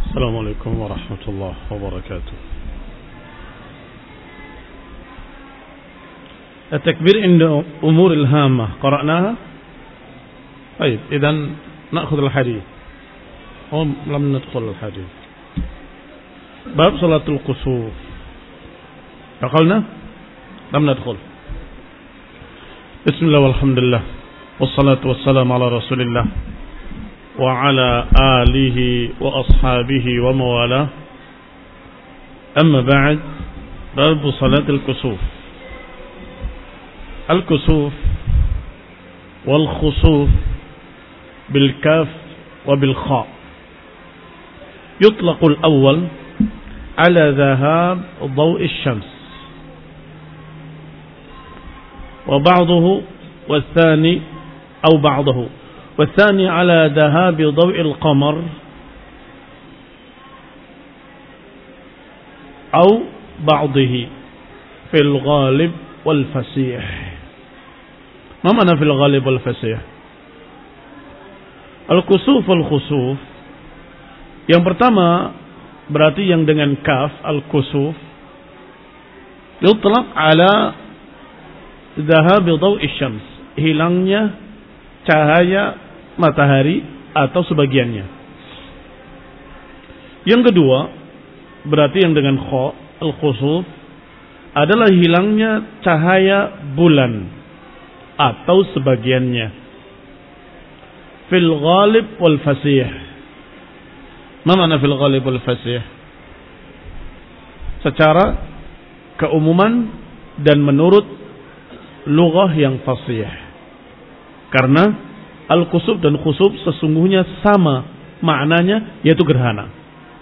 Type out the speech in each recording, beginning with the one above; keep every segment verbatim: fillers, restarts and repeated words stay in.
السلام عليكم ورحمة الله وبركاته. التكبير عند أمور الهامة قرأناها. طيب إذن نأخذ الحديث. هم لم ندخل الحديث. باب صلاة الكسوف دخلنا؟ لم ندخل. بسم الله والحمد لله والصلاة والسلام على رسول الله وعلى آله وأصحابه وموالاه. أما بعد، باب صلاة الكسوف. الكسوف والخسوف بالكاف وبالخاء. يطلق الأول على ذهاب ضوء الشمس، وبعضه والثاني أو بعضه والثاني على ذهاب ضوء القمر أو بعضه في الغالب والفسيح. ما معنى في الغالب والفسيح؟ Al-kusuf wal-khusuf, yang pertama berarti yang dengan kaf, al-kusuf, yutlaq ala dhahab dhawi syams, hilangnya cahaya matahari atau sebagiannya. Yang kedua berarti yang dengan kha, al-khusuf, adalah hilangnya cahaya bulan atau sebagiannya. Fil ghalib wal fasih. Ma makna fil ghalib wal fasih? Secara keumuman dan menurut lughah yang fasih. Karena al-kusuf dan khusuf sesungguhnya sama maknanya, yaitu gerhana.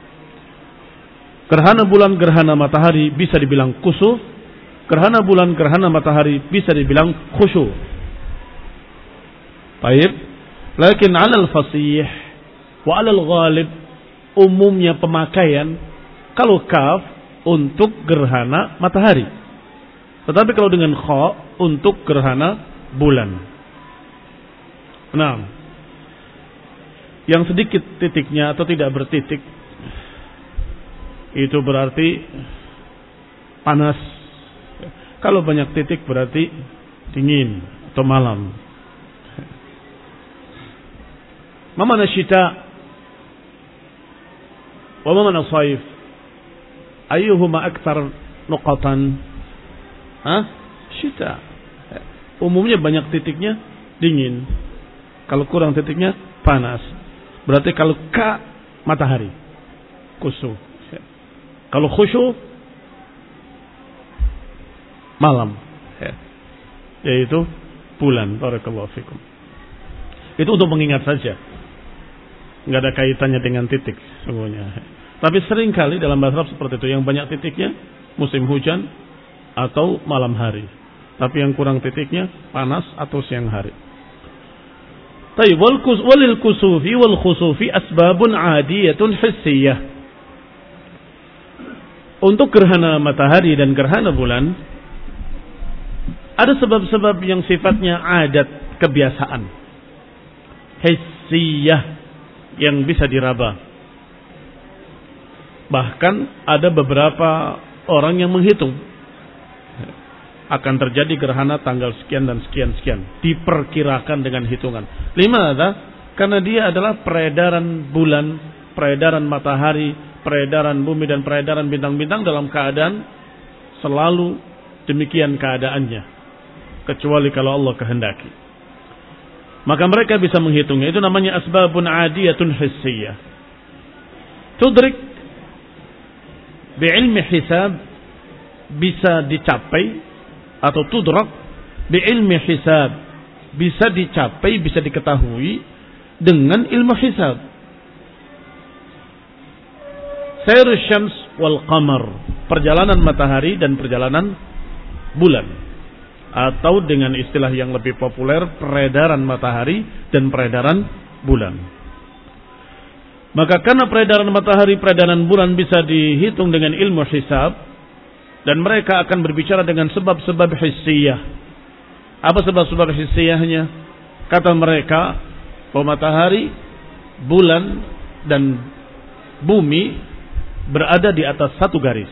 Gerhana bulan, gerhana matahari bisa dibilang kusuf. Gerhana bulan, gerhana matahari bisa dibilang khusuf. Baik. Lakin 'alal fasih wa 'alal ghalib, umumnya pemakaian kalau kaf untuk gerhana matahari. Tetapi kalau dengan kha untuk gerhana bulan. Nah, yang sedikit titiknya atau tidak bertitik itu berarti panas. Kalau banyak titik berarti dingin atau malam. Ma mana syita wa ma mana saif? Ayyuhuma akthar nuqatan? Hah? Syita. Umumnya banyak titiknya dingin. Kalau kurang titiknya panas. Berarti kalau ka matahari, kusuf. Kalau khusyuf malam, yaitu bulan. Barakallahu fikum. Itu untuk mengingat saja. Enggak ada kaitannya dengan titik semuanya. Tapi sering kali dalam bahasa Arab seperti itu, yang banyak titiknya musim hujan atau malam hari. Tapi yang kurang titiknya panas atau siang hari. Tayyib, wal kus walil kusufi wal khusufi asbabun 'adiyatun hissiyah. Untuk gerhana matahari dan gerhana bulan ada sebab-sebab yang sifatnya adat, kebiasaan, hissiyah, yang bisa diraba. Bahkan ada beberapa orang yang menghitung akan terjadi gerhana tanggal sekian dan sekian sekian, diperkirakan dengan hitungan. Limadha? Karena dia adalah peredaran bulan, peredaran matahari, peredaran bumi dan peredaran bintang-bintang dalam keadaan selalu demikian keadaannya, kecuali kalau Allah kehendaki. Maka mereka bisa menghitungnya. Itu namanya asbabun 'adiyatun hissiyah. Tudrik bi'ilmi hisab, bisa dicapai, atau tudrak bi'ilmi hisab, bisa dicapai, bisa diketahui dengan ilmu hisab. Sairus syams wal qamar, perjalanan matahari dan perjalanan bulan. Atau dengan istilah yang lebih populer, peredaran matahari dan peredaran bulan. Maka karena peredaran matahari, peredaran bulan bisa dihitung dengan ilmu hisab, dan mereka akan berbicara dengan sebab-sebab hissiyah. Apa sebab-sebab hissiyahnya? Kata mereka bahwa matahari, bulan dan bumi berada di atas satu garis.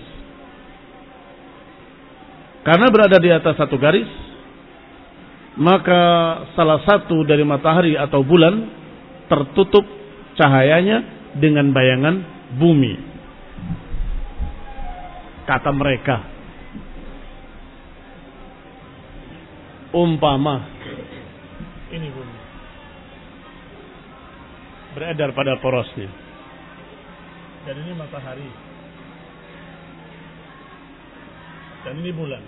Karena berada di atas satu garis, maka salah satu dari matahari atau bulan tertutup cahayanya dengan bayangan bumi. Kata mereka, umpama ini bumi beredar pada porosnya, dan ini matahari, dan ini bulan.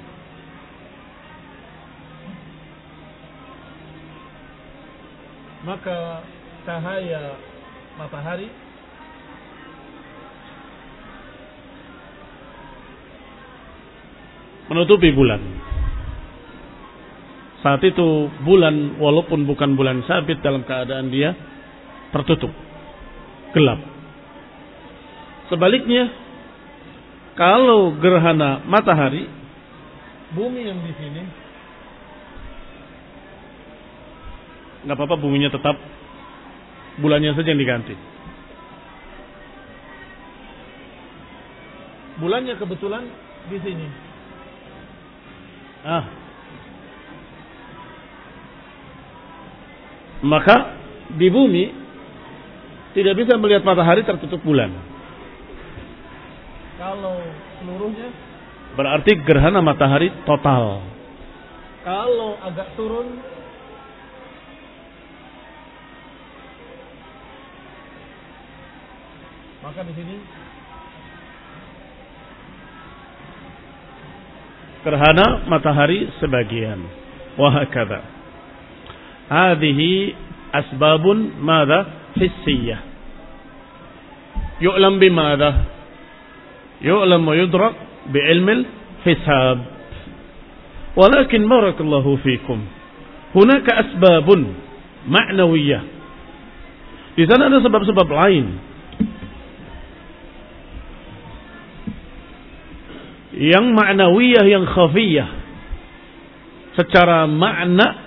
Maka cahaya matahari menutupi bulan. Saat itu bulan, walaupun bukan bulan sabit, dalam keadaan dia tertutup, gelap. Sebaliknya, kalau gerhana matahari, bumi yang di sini, nggak apa-apa, buminya tetap, bulannya saja yang diganti. Bulannya kebetulan di sini. Ah, maka di bumi tidak bisa melihat matahari tertutup bulan. Kalau seluruhnya berarti gerhana matahari total. Kalau agak turun, maka di sini gerhana matahari sebagian. Wahakadha. Hadhihi asbabun madha hissiyah. Yu'lam bimadha? Yu'lam wa yudrak bi'ilmil hisab. Walakin barakallahu fikum, hunaka asbabun ma'nawiyah. Di sana ada sebab-sebab lain yang ma'nawiyah, yang khafiyah, secara makna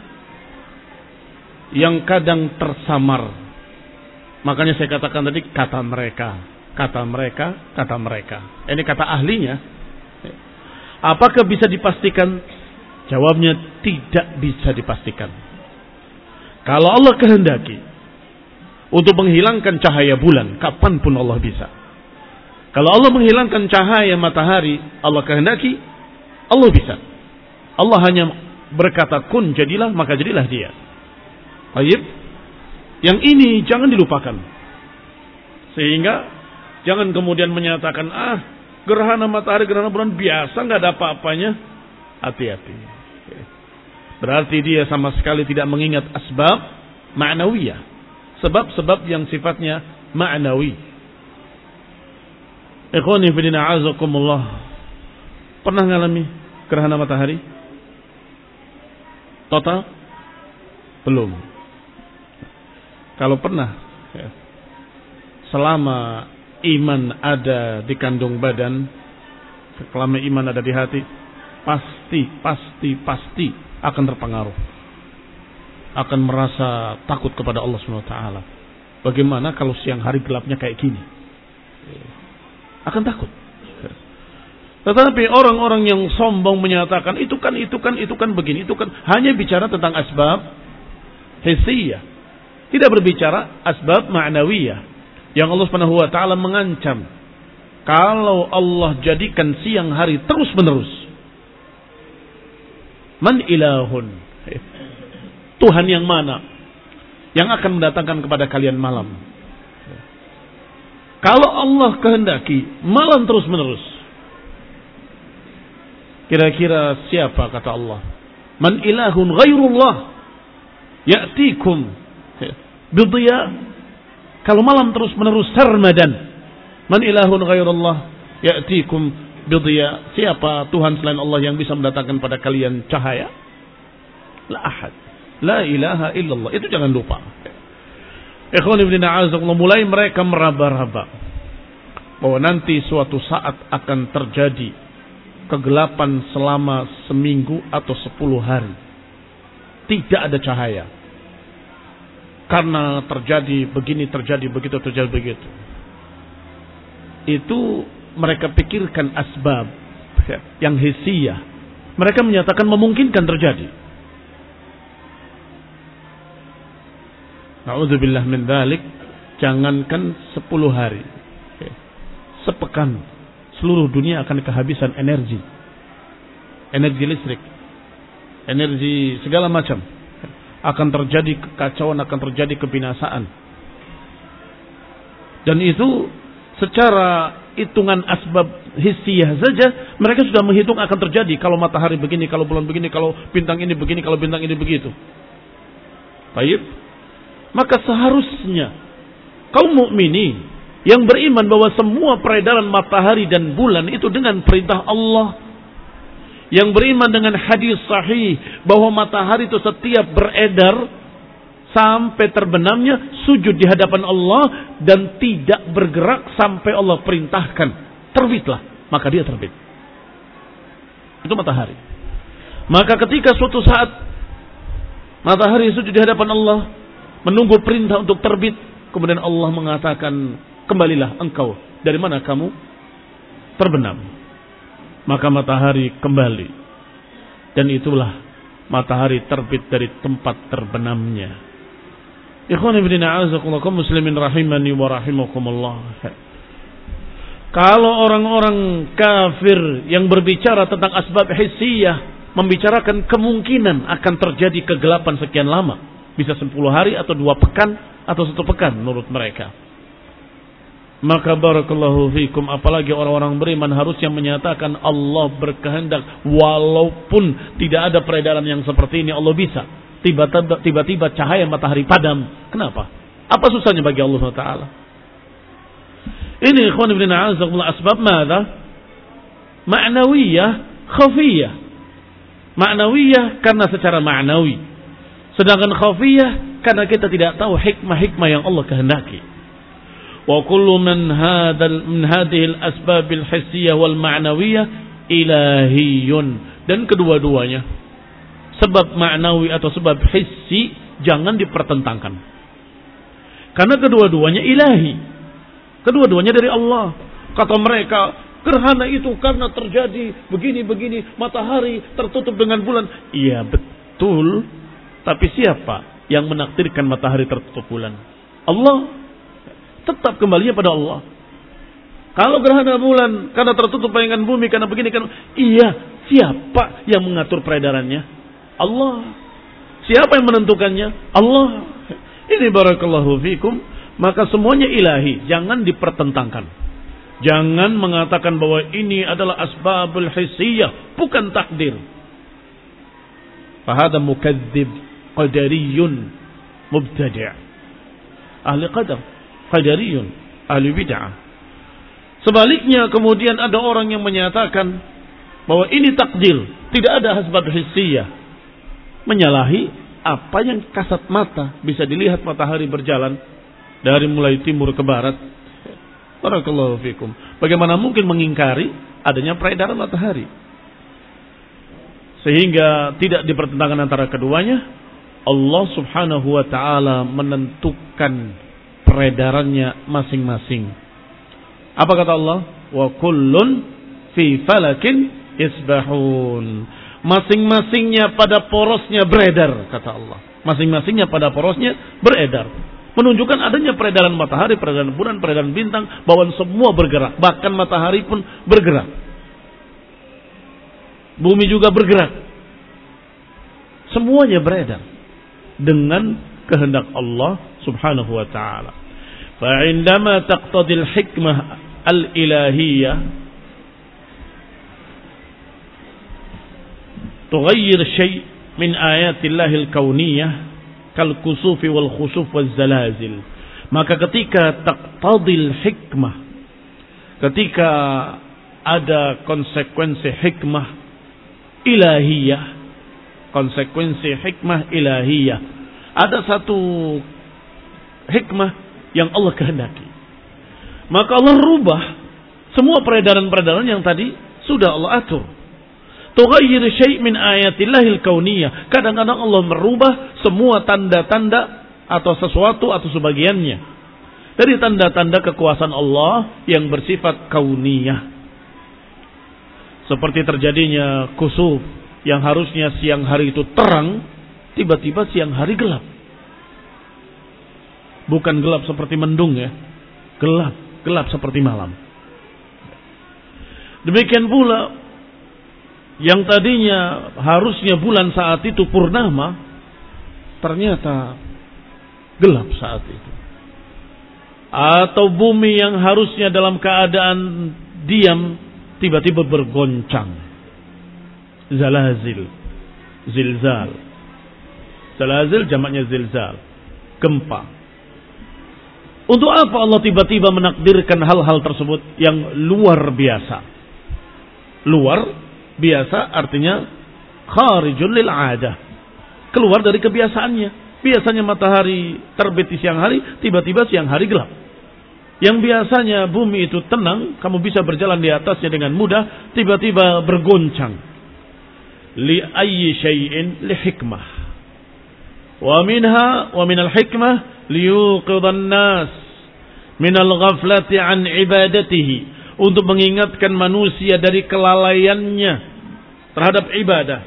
yang kadang tersamar. Makanya saya katakan tadi, kata mereka, kata mereka, kata mereka. Ini kata ahlinya. Apakah bisa dipastikan? Jawabnya tidak bisa dipastikan. Kalau Allah kehendaki untuk menghilangkan cahaya bulan, kapanpun Allah bisa. Kalau Allah menghilangkan cahaya matahari, Allah kehendaki, Allah bisa. Allah hanya berkata kun, jadilah, maka jadilah dia. Baik. Yang ini jangan dilupakan. Sehingga jangan kemudian menyatakan, ah, gerhana matahari, gerhana bulan biasa, nggak ada apa-apanya. Hati-hati. Berarti dia sama sekali tidak mengingat asbab ma'nawiyah. Sebab-sebab yang sifatnya ma'nawi. Ikhwani fillah a'azakumullah. Pernah ngalami gerhana matahari? Total? Belum. Kalau pernah, ya, selama iman ada di kandung badan, selama iman ada di hati, pasti, pasti, pasti akan terpengaruh. Akan merasa takut kepada Allah subhanahu wa taala. Bagaimana kalau siang hari gelapnya kayak gini? Akan takut. Tetapi orang-orang yang sombong menyatakan itu kan, itu kan, itu kan begini, itu kan, hanya bicara tentang asbab hissiyah, tidak berbicara asbab ma'nawiyah yang Allah Subhanahu wa taala mengancam kalau Allah jadikan siang hari terus menerus. Man ilahun, Tuhan yang mana yang akan mendatangkan kepada kalian malam? Kalau Allah kehendaki malam terus menerus, kira-kira siapa, kata Allah? Man ilahun ghairullah ya'tikum bidhiya. Kalau malam terus menerus sarmadan, man ilahun ghairullah ya'tikum bidhiya. Siapa Tuhan selain Allah yang bisa mendatangkan pada kalian cahaya? La ahad, la ilaha illallah. Itu jangan lupa. Ikhwan ibn a'azakullah, mulai mereka meraba-raba bahwa nanti suatu saat akan terjadi kegelapan selama seminggu atau sepuluh hari. Tidak ada cahaya. Karena terjadi begini, terjadi begitu, terjadi begitu. itu mereka pikirkan asbab yang hissiyah. Mereka menyatakan memungkinkan terjadi. Na'udzubillah min dzalik. Jangankan sepuluh hari, sepekan seluruh dunia akan kehabisan energi, energi listrik, energi segala macam. Akan terjadi kekacauan, akan terjadi kebinasaan. Dan itu secara hitungan asbab hissiyah saja mereka sudah menghitung akan terjadi. Kalau matahari begini, kalau bulan begini, kalau bintang ini begini, kalau bintang ini begitu. Baik. Maka seharusnya kaum mukminin yang beriman bahwa semua peredaran matahari dan bulan itu dengan perintah Allah, yang beriman dengan hadis sahih bahwa matahari itu setiap beredar sampai terbenamnya sujud di hadapan Allah dan tidak bergerak sampai Allah perintahkan terbitlah, maka dia terbit. Itu matahari. Maka ketika suatu saat matahari sujud di hadapan Allah menunggu perintah untuk terbit, kemudian Allah mengatakan, kembalilah engkau. Dari mana kamu? Terbenam. Maka matahari kembali. Dan itulah matahari terbit dari tempat terbenamnya. Ikhwan ibn a'azakullah muslimin rahimani wa rahimakumullah. Kalau orang-orang kafir yang berbicara tentang asbab hissiyah, membicarakan kemungkinan akan terjadi kegelapan sekian lama, bisa sepuluh hari atau dua pekan atau satu pekan menurut mereka. Maka barakallahu fikum, apalagi orang-orang beriman harusnya menyatakan Allah berkehendak walaupun tidak ada peredaran yang seperti ini, Allah bisa. Tiba-tiba, tiba-tiba cahaya matahari padam. Kenapa? Apa susahnya bagi Allah subhanahu wa taala? Ini ikhwan ibn a'azakumullah asbab mada? Ma'nawiyah, khafiyah. Ma'nawiyah karena secara ma'nawi. Sedangkan khafiyah karena kita tidak tahu hikmah-hikmah yang Allah kehendaki. Wa kullu man hadal min hadhihi al-asbab al-hissiyah wal ma'nawiyah ilahiyun. Dan kedua-duanya, sebab ma'nawi atau sebab hissi, jangan dipertentangkan. Karena kedua-duanya ilahi. Kedua-duanya dari Allah. Kata mereka, gerhana itu karena terjadi begini-begini, matahari tertutup dengan bulan. Iya betul. Tapi siapa yang menakdirkan matahari tertutup bulan? Allah. Tetap kembalinya pada Allah. Kalau gerhana bulan karena tertutup bayangan bumi, karena begini kan, iya, siapa yang mengatur peredarannya? Allah. Siapa yang menentukannya? Allah. Ini barakallahu fikum. Maka semuanya ilahi, jangan dipertentangkan. Jangan mengatakan bahwa ini adalah asbabul hissiyah, bukan takdir. Fahada mukadzib qadariyun mubtadi'. Ahli qadar, qadariyun, ahli bid'ah. Sebaliknya kemudian ada orang yang menyatakan bahwa ini takdir, tidak ada asbab hissiyah. Menyalahi apa yang kasat mata bisa dilihat matahari berjalan dari mulai timur ke barat. Barakallahu fikum. Bagaimana mungkin mengingkari adanya peredaran matahari? Sehingga tidak dipertentangkan antara keduanya. Allah subhanahu wa ta'ala menentukan peredarannya masing-masing. Apa kata Allah? Wa kullun fi falakin yasbahun. Masing-masingnya pada porosnya beredar, kata Allah. Masing-masingnya pada porosnya beredar. Menunjukkan adanya peredaran matahari, peredaran bulan, peredaran bintang, bahwa semua bergerak. Bahkan matahari pun bergerak. Bumi juga bergerak. Semuanya beredar dengan kehendak Allah subhanahu wa ta'ala. Fa'indama taqtadil hikmah al-ilahiyah tughayyir syai' min ayatillahi al-kauniyah kal kusufi wal khusuf wal zalazil. Maka ketika taqtadil hikmah, ketika ada konsekuensi hikmah ilahiyah, konsekuensi hikmah ilahiyah, ada satu hikmah yang Allah kehendaki, maka Allah rubah semua peredaran-peredaran yang tadi sudah Allah atur. Tughayyir syai' min ayatillahil kauniyah. Kadang-kadang Allah merubah semua tanda-tanda atau sesuatu atau sebagiannya dari tanda-tanda kekuasaan Allah yang bersifat kauniyah. Seperti terjadinya kusuf yang harusnya siang hari itu terang, tiba-tiba siang hari gelap. Bukan gelap seperti mendung ya, gelap, gelap seperti malam. Demikian pula yang tadinya harusnya bulan saat itu purnama, ternyata gelap saat itu. Atau bumi yang harusnya dalam keadaan diam, tiba-tiba bergoncang. Zalazil, zilzal. Zalazil jamaknya zilzal, gempa. Untuk apa Allah tiba-tiba menakdirkan hal-hal tersebut yang luar biasa? Luar biasa artinya kharijul lil 'adah. Keluar dari kebiasaannya. Biasanya matahari terbit di siang hari, tiba-tiba siang hari gelap. Yang biasanya bumi itu tenang, kamu bisa berjalan di atasnya dengan mudah, tiba-tiba bergoncang. Li ayyi syai'in li hikmah. Wa minha wa minal hikmah liyuqidhan nas minal ghaflati an ibadatihi. Untuk mengingatkan manusia dari kelalaiannya terhadap ibadah.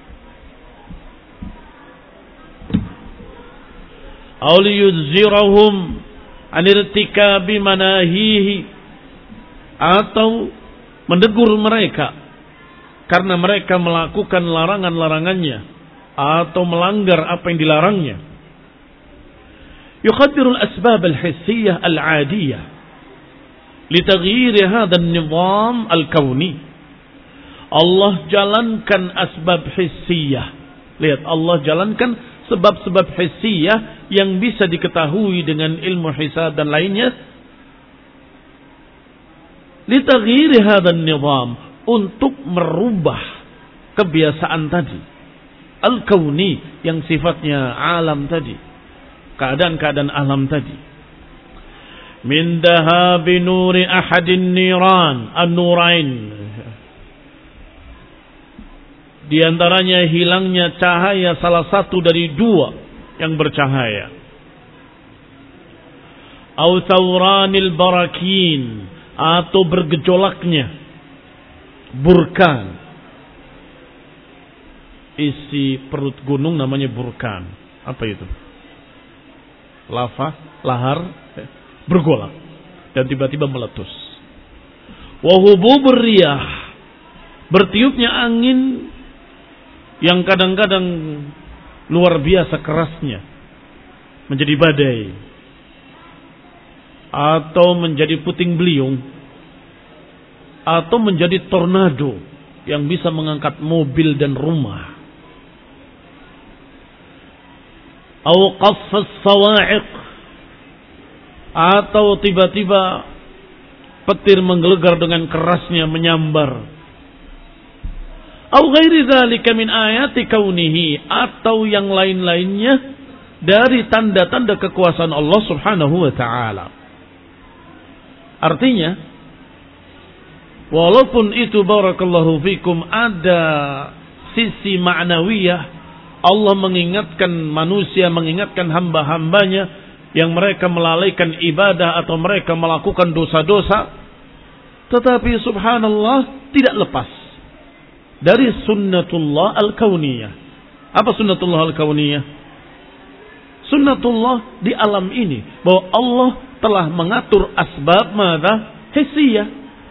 Aw liyudzirahum an irtikabi manahihi, atau mendegur mereka karena mereka melakukan larangan-larangannya atau melanggar apa yang dilarangnya. Yuqaddirul asbab al-hissiyah al-'adiyah li taghyir hadha an-nizam al-kauni. Allah jalankan asbab hissiyah. Lihat, Allah jalankan sebab-sebab hissiyah yang bisa diketahui dengan ilmu hisab dan lainnya. Li taghyir hadha an-nizam, untuk merubah kebiasaan tadi. Al-kauni, yang sifatnya alam tadi. Keadaan-keadaan alam tadi. Min dahabi nuri ahadin niran an-nurain, di antaranya hilangnya cahaya salah satu dari dua yang bercahaya. Au thawranil barakin, atau bergejolaknya burkan. Isi perut gunung namanya burkan. Apa itu? Lava, lahar, bergolak dan tiba-tiba meletus. Wa hububur riyah, bertiupnya angin yang kadang-kadang luar biasa kerasnya, menjadi badai atau menjadi puting beliung atau menjadi tornado yang bisa mengangkat mobil dan rumah. Au qaffas sawa'iq, atau tiba-tiba petir menggelegar dengan kerasnya menyambar. Au ghairi dzalika min ayati kaunihi, atau yang lain-lainnya dari tanda-tanda kekuasaan Allah Subhanahu wa taala. Artinya, walaupun itu barakallahu fikum ada sisi ma'nawiyah, Allah mengingatkan manusia, mengingatkan hamba-hambanya yang mereka melalaikan ibadah atau mereka melakukan dosa-dosa, tetapi subhanallah tidak lepas dari sunnatullah al-kauniyah. Apa sunnatullah al-kauniyah? Sunnatullah di alam ini, bahwa Allah telah mengatur asbab madza hissiyah.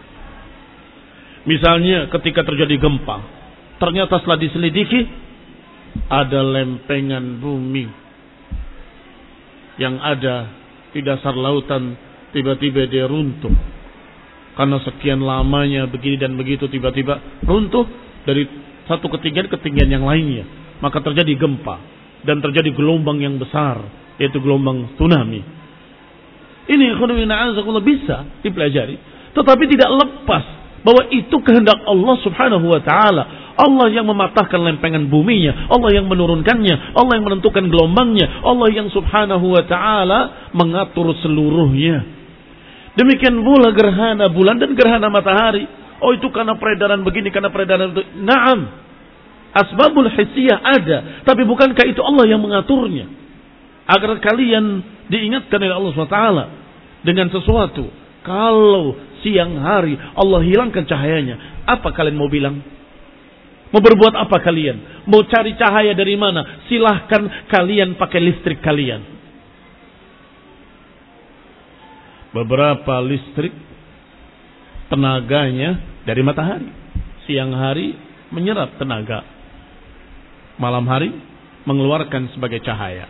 Misalnya ketika terjadi gempa, ternyata setelah diselidiki ada lempengan bumi yang ada di dasar lautan, tiba-tiba dia runtuh. Karena sekian lamanya begini dan begitu, tiba-tiba runtuh dari satu ketinggian ke ketinggian yang lainnya. Maka terjadi gempa dan terjadi gelombang yang besar, yaitu gelombang tsunami. Ini khonawina'azakullah bisa dipelajari, tetapi tidak lepas bahwa itu kehendak Allah Subhanahu wa ta'ala. Allah yang mematahkan lempengan buminya, Allah yang menurunkannya, Allah yang menentukan gelombangnya, Allah yang Subhanahu wa ta'ala mengatur seluruhnya. Demikian pula gerhana bulan dan gerhana matahari. Oh, itu karena peredaran begini, karena peredaran itu. Naam, asbabul hissiyah ada, tapi bukankah itu Allah yang mengaturnya? Agar kalian diingatkan oleh Allah subhanahu wa taala dengan sesuatu. Kalau siang hari Allah hilangkan cahayanya, apa kalian mau bilang? Mau berbuat apa kalian? Mau cari cahaya dari mana? Silahkan kalian pakai listrik kalian. Beberapa listrik tenaganya dari matahari. Siang hari menyerap tenaga, malam hari mengeluarkan sebagai cahaya.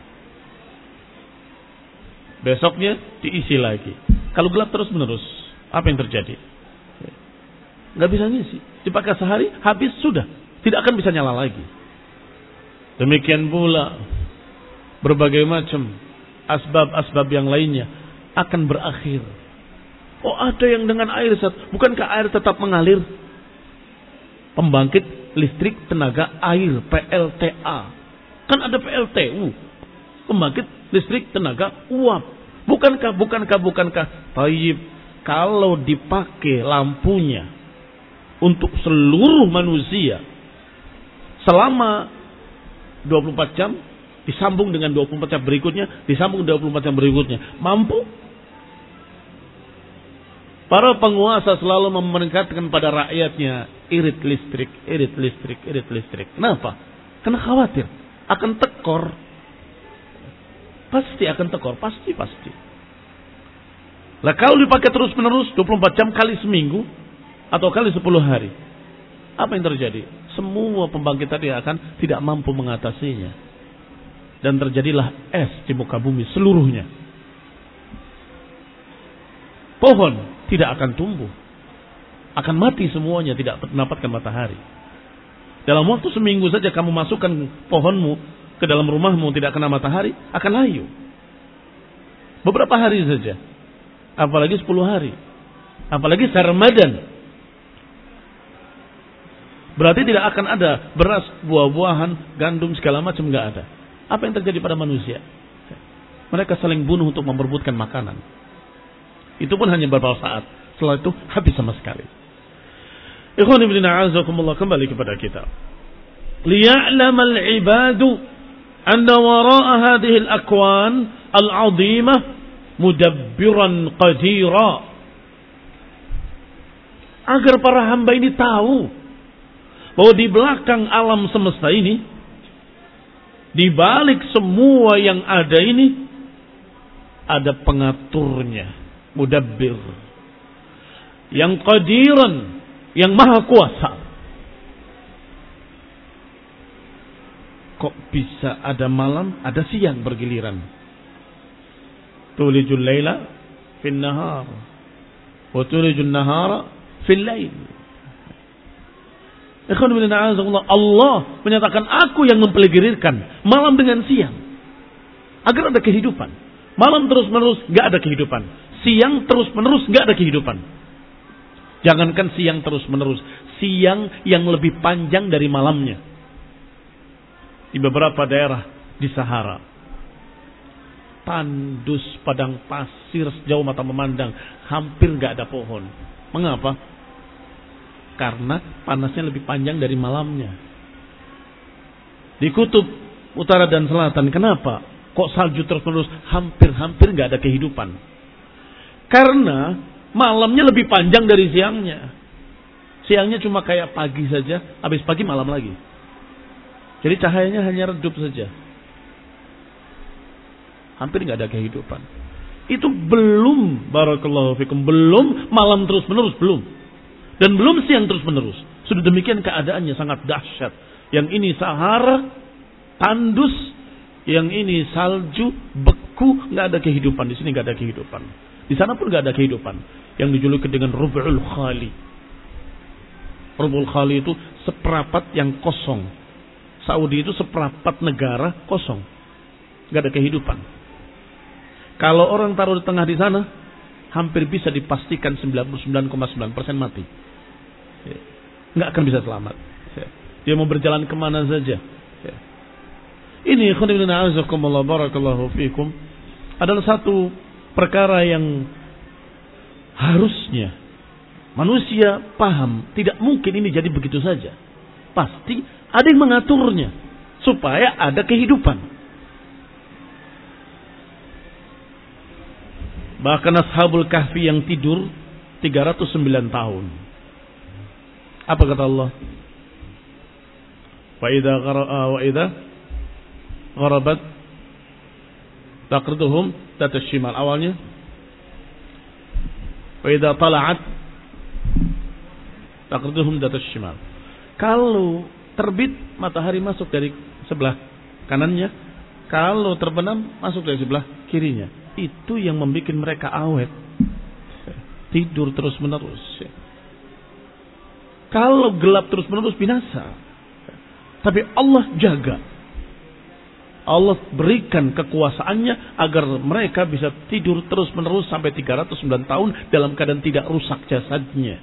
Besoknya diisi lagi. Kalau gelap terus menerus, apa yang terjadi? Gak bisa ngisi. Dipakai sehari, habis sudah. Tidak akan bisa nyala lagi. Demikian pula berbagai macam asbab-asbab yang lainnya akan berakhir. Oh, ada yang dengan air, bukankah air tetap mengalir? Pembangkit listrik tenaga air, P L T A. Kan ada P L T U. Pembangkit listrik tenaga uap. Bukankah, bukankah, bukankah. Tayyib, kalau dipakai lampunya untuk seluruh manusia selama dua puluh empat jam, disambung dengan dua puluh empat jam berikutnya, disambung dua puluh empat jam berikutnya, mampu? Para penguasa selalu memerintahkan pada rakyatnya, irit listrik, irit listrik, irit listrik. Kenapa? Karena khawatir akan tekor. Pasti akan tekor, pasti, pasti. Lah kalau dipakai terus menerus dua puluh empat jam kali seminggu atau kali sepuluh hari, apa yang terjadi? Semua pembangkit tadi akan tidak mampu mengatasinya. Dan terjadilah es di muka bumi seluruhnya. Pohon tidak akan tumbuh. Akan mati semuanya, tidak mendapatkan matahari. Dalam waktu seminggu saja kamu masukkan pohonmu ke dalam rumahmu tidak kena matahari, akan layu. Beberapa hari saja. Apalagi sepuluh hari. Apalagi Ramadan. Berarti tidak akan ada beras, buah-buahan, gandum, segala macam, enggak ada. Apa yang terjadi pada manusia? Mereka saling bunuh untuk memperebutkan makanan. Itu pun hanya beberapa saat. Setelah itu habis sama sekali. Ikhwan ibn a'azakumullah, kembali kepada kita. Liya'lamal ibadu anna wara'a hadhihi al-akwan al-'azimah mudabbiran qadira. Agar para hamba ini tahu bahwa di belakang alam semesta ini, di balik semua yang ada ini, ada pengaturnya, mudabbir, yang qadiran, yang maha kuasa. Kok bisa ada malam, ada siang bergiliran? Tulijul laila fin nahar wa tulijul nahara fil lail. Allah menyatakan, aku yang mempelgirkan malam dengan siang agar ada kehidupan. Malam terus menerus gak ada kehidupan, siang terus menerus gak ada kehidupan. Jangankan siang terus menerus, siang yang lebih panjang dari malamnya. Di beberapa daerah di Sahara, tandus padang pasir sejauh mata memandang, hampir gak ada pohon. Mengapa? Karena panasnya lebih panjang dari malamnya. Di kutub utara dan selatan, kenapa kok salju terus menerus? Hampir-hampir gak ada kehidupan. Karena malamnya lebih panjang dari siangnya. Siangnya cuma kayak pagi saja, habis pagi malam lagi. Jadi cahayanya hanya redup saja. Hampir gak ada kehidupan. Itu belum, barakallahu fikum, belum malam terus menerus, belum. Dan belum siang terus menerus. Sudah demikian keadaannya sangat dahsyat. Yang ini Sahara, tandus. Yang ini salju, beku, nggak ada kehidupan. Di sini nggak ada kehidupan. Di sana pun nggak ada kehidupan. Yang dijuluki dengan Rub'ul Khali. Rub'ul Khali itu seperapat yang kosong. Saudi itu seperapat negara kosong. Nggak ada kehidupan. Kalau orang taruh di tengah di sana, hampir bisa dipastikan sembilan puluh sembilan koma sembilan persen mati. Nggak akan bisa selamat. Dia mau berjalan kemana saja. Ini khonibina azakumullah barakallahu fikum adalah satu perkara yang harusnya manusia paham. Tidak mungkin ini jadi begitu saja. Pasti ada yang mengaturnya supaya ada kehidupan. Bahkan Ashabul Kahfi yang tidur tiga ratus sembilan tahun. Apa kata Allah? Wa idza ghara'a wa idza gharabat taqriduhum datas shimal. Awalnya wa idza tala'at taqriduhum datas shimal. Kalau terbit matahari masuk dari sebelah kanannya, kalau terbenam masuk dari sebelah kirinya. Itu yang membuat mereka awet, tidur terus menerus. Kalau gelap terus menerus binasa. Tapi Allah jaga, Allah berikan kekuasaannya agar mereka bisa tidur terus menerus sampai tiga ratus sembilan tahun dalam keadaan tidak rusak jasadnya.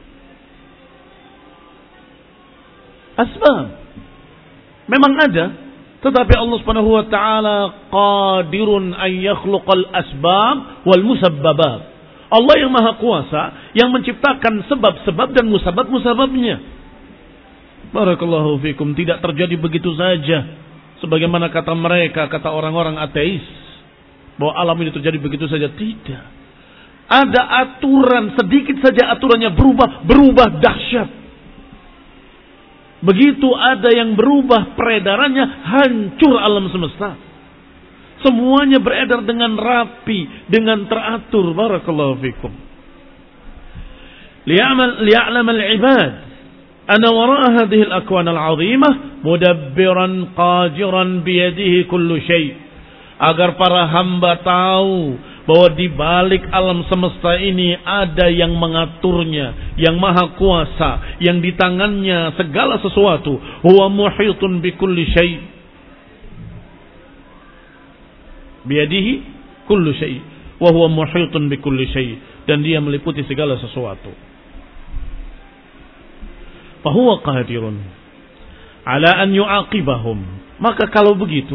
Asbab memang ada, tetapi Allah Subhanahu wa taala qadirun an yakhluqal asbab wal musabbabat. Allah yang maha kuasa yang menciptakan sebab-sebab dan musabab-musababnya. Barakallahu fikum. Tidak terjadi begitu saja sebagaimana kata mereka, kata orang-orang ateis, bahwa alam ini terjadi begitu saja. Tidak. Ada aturan, sedikit saja aturannya berubah, berubah dahsyat. Begitu ada yang berubah peredarannya, hancur alam semesta. Semuanya beredar dengan rapi, dengan teratur. Barakallahu fikum. Liya'mal liya'lam al-'ibad anna wara'a hadhihi al-akwan al-'azimah mudabbiran qajiran biyadihi kullu syai'. Agar para hamba tahu bahwa di balik alam semesta ini ada yang mengaturnya, yang maha kuasa, yang di tangannya segala sesuatu. Huwa muhitun bi kulli syai'. Biyadihi kullu syai'. Wa huwa muhitun bi kulli syai'. Dan dia meliputi segala sesuatu. Fa huwa qadirun ala an yu'aqibahum. Maka kalau begitu,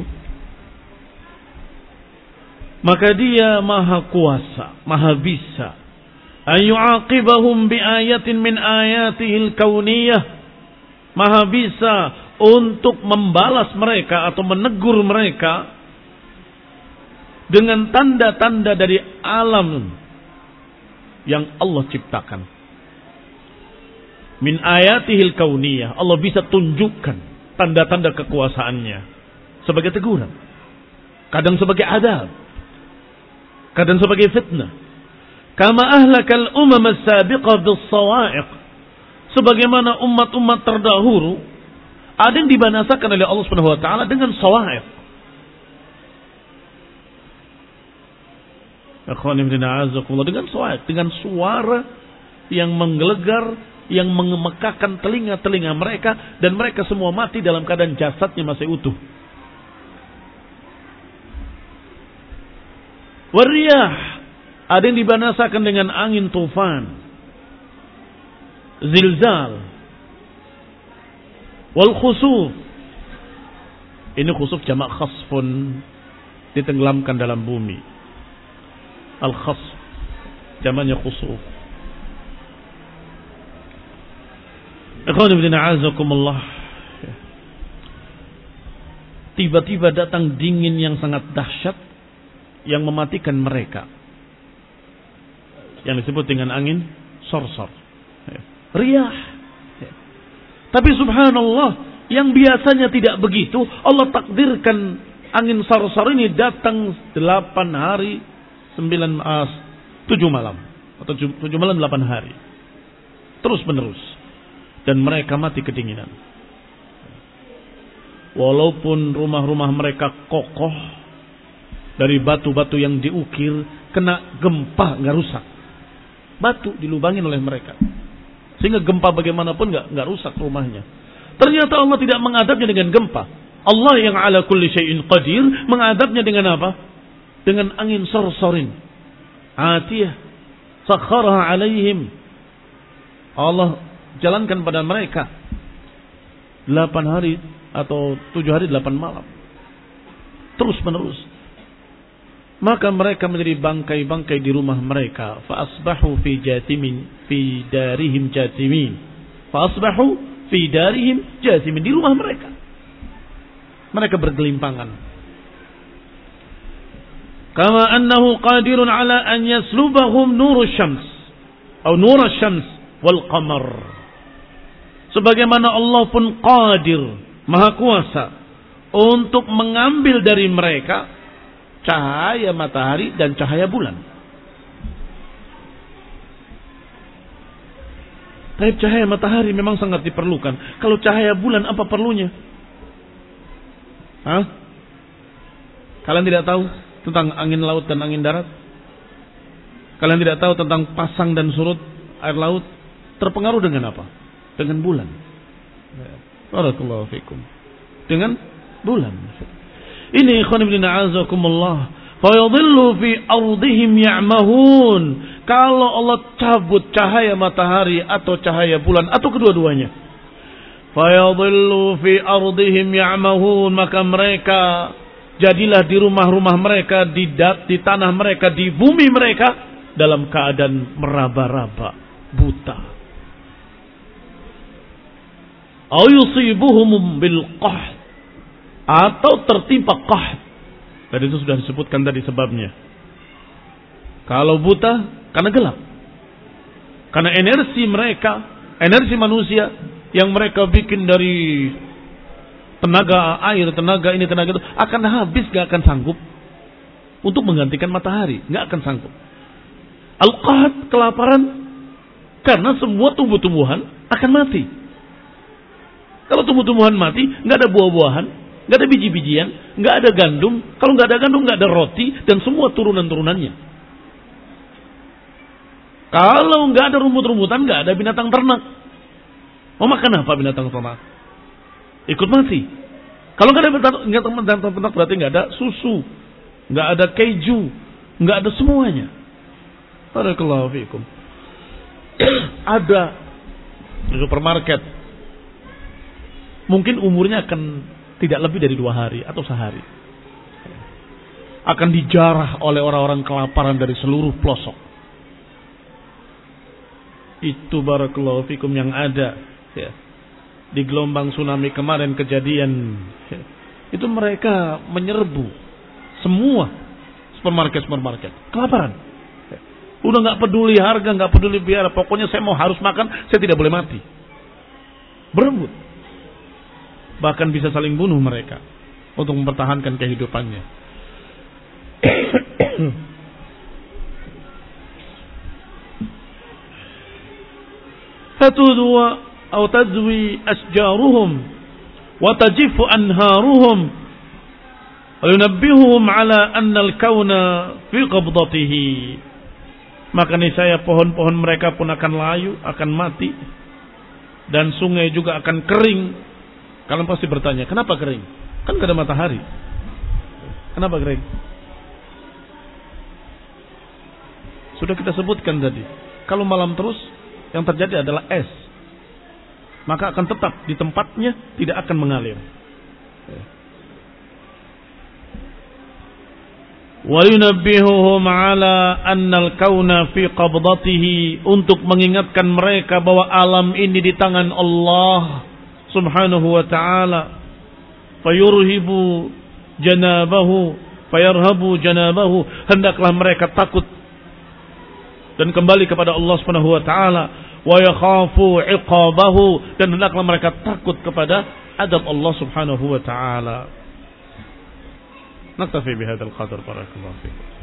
maka dia maha kuasa, maha bisa ayu'aqibahum bi ayatin min ayatihil kauniyah, maha bisa untuk membalas mereka atau menegur mereka dengan tanda-tanda dari alam yang Allah ciptakan. Min ayatihil kauniyah, Allah bisa tunjukkan tanda-tanda kekuasaannya sebagai teguran, kadang sebagai adab, kadang sebagai fitnah. Kama ahlakal umam as-sabiqah bis-sawa'iq. Sebagaimana umat-umat terdahulu ada yang dibinasakan oleh Allah Subhanahu wa taala dengan sawa'iq. Akhwani fillah, a'azakumullah, dengan sawa'iq, dengan suara yang menggelegar, yang mengemekakkan telinga-telinga mereka, dan mereka semua mati dalam keadaan jasadnya masih utuh. Wariyah, ada yang dibinasakan dengan angin tufan, zilzal, wal khusuf. Ini khusuf jamak khasfun, ditenggelamkan dalam bumi. Al khasf jamaknya khusuf. Ikhwan fillah, a'azakumullah. Tiba-tiba datang dingin yang sangat dahsyat yang mematikan mereka, yang disebut dengan angin sorsor, riyah. Tapi subhanallah, yang biasanya tidak begitu, Allah takdirkan angin sorsor ini datang delapan hari sembilan uh, tujuh malam atau tujuh malam delapan hari terus menerus, dan mereka mati kedinginan. Walaupun rumah-rumah mereka kokoh dari batu-batu yang diukir, kena gempa nggak rusak. Batu dilubangin oleh mereka, sehingga gempa bagaimanapun nggak nggak rusak rumahnya. Ternyata Allah tidak mengadabnya dengan gempa. Allah yang ala kulli syai'in qadir mengadabnya dengan apa? Dengan angin sorsorin, atiyah, sakharaha alaihim. Allah jalankan pada mereka delapan hari atau tujuh hari delapan malam, terus menerus. Maka mereka menjadi bangkai-bangkai di rumah mereka. Fa asbahu fi jatimin fi darihim jatimin. Fa asbahu fi darihim jatimin, di rumah mereka. Mereka bergelimpangan. Kama annahu qadirun ala an yaslubahum nurus syams atau nurus syams wal qamar. Sebagaimana Allah pun qadir, maha kuasa untuk mengambil dari mereka cahaya matahari dan cahaya bulan. Tapi cahaya matahari memang sangat diperlukan. Kalau cahaya bulan apa perlunya? Hah? Kalian tidak tahu tentang angin laut dan angin darat? Kalian tidak tahu tentang pasang dan surut air laut? Terpengaruh dengan apa? Dengan bulan. Barakallahu fikum. Dengan bulan. Ini ikhwan ibn a'azakumullah. Fayadhillu fi ardihim ya'mahun. Kalau Allah cabut cahaya matahari atau cahaya bulan atau kedua-duanya. Fayadhillu fi ardihim ya'mahun. Maka mereka jadilah di rumah-rumah mereka, di, di tanah mereka, di bumi mereka dalam keadaan meraba-raba, buta. Aw yusibuhum bil qahd, atau tertimpa qahd. Tadi itu sudah disebutkan tadi sebabnya. Kalau buta karena gelap. Karena energi mereka, energi manusia yang mereka bikin dari tenaga air, tenaga ini, tenaga itu akan habis, gak akan sanggup untuk menggantikan matahari, gak akan sanggup. Al-qahd, kelaparan, karena semua tumbuh-tumbuhan akan mati. Kalau tumbuh-tumbuhan mati, gak ada buah-buahan, gak ada biji-bijian, gak ada gandum. Kalau gak ada gandum, gak ada roti dan semua turunan-turunannya. Kalau gak ada rumput-rumputan, gak ada binatang ternak. Mau makan apa binatang ternak? Ikut mati. Kalau nggak ada binatang ternak berarti nggak ada susu, nggak ada keju, nggak ada semuanya. Barakallahu fiikum. Ada di supermarket, mungkin umurnya akan tidak lebih dari dua hari atau sehari. Akan dijarah oleh orang-orang kelaparan dari seluruh pelosok. Itu barakallahu fiikum yang ada. Ya. Di gelombang tsunami kemarin kejadian itu mereka menyerbu semua supermarket-supermarket, kelaparan. Udah nggak peduli harga, nggak peduli biaya, pokoknya saya mau harus makan, saya tidak boleh mati. Berebut, bahkan bisa saling bunuh mereka untuk mempertahankan kehidupannya. Satu dua. أو تزوي أشجارهم وتجف أنهارهم وينبههم على أن الكون في قبضته. Maka niscaya pohon-pohon mereka pun akan layu, akan mati, dan sungai juga akan kering. Kalian pasti bertanya, kenapa kering? Kan gak ada matahari. Kenapa kering? Sudah kita sebutkan tadi, kalau malam terus yang terjadi adalah es, maka akan tetap di tempatnya, tidak akan mengalir. Wa yunabbihuhum ala annal kauna fi qabdatihi, untuk mengingatkan mereka bahwa alam ini di tangan Allah Subhanahu wa taala. Fayurhibu janabahu fayarhabu janabahu, hendaklah mereka takut dan kembali kepada Allah Subhanahu wa taala. Wa yakhafu iqabahu, dan hendaklah mereka takut kepada adab Allah Subhanahu wa taala. Naktafi bihadzal qadar, barakallahu fiikum.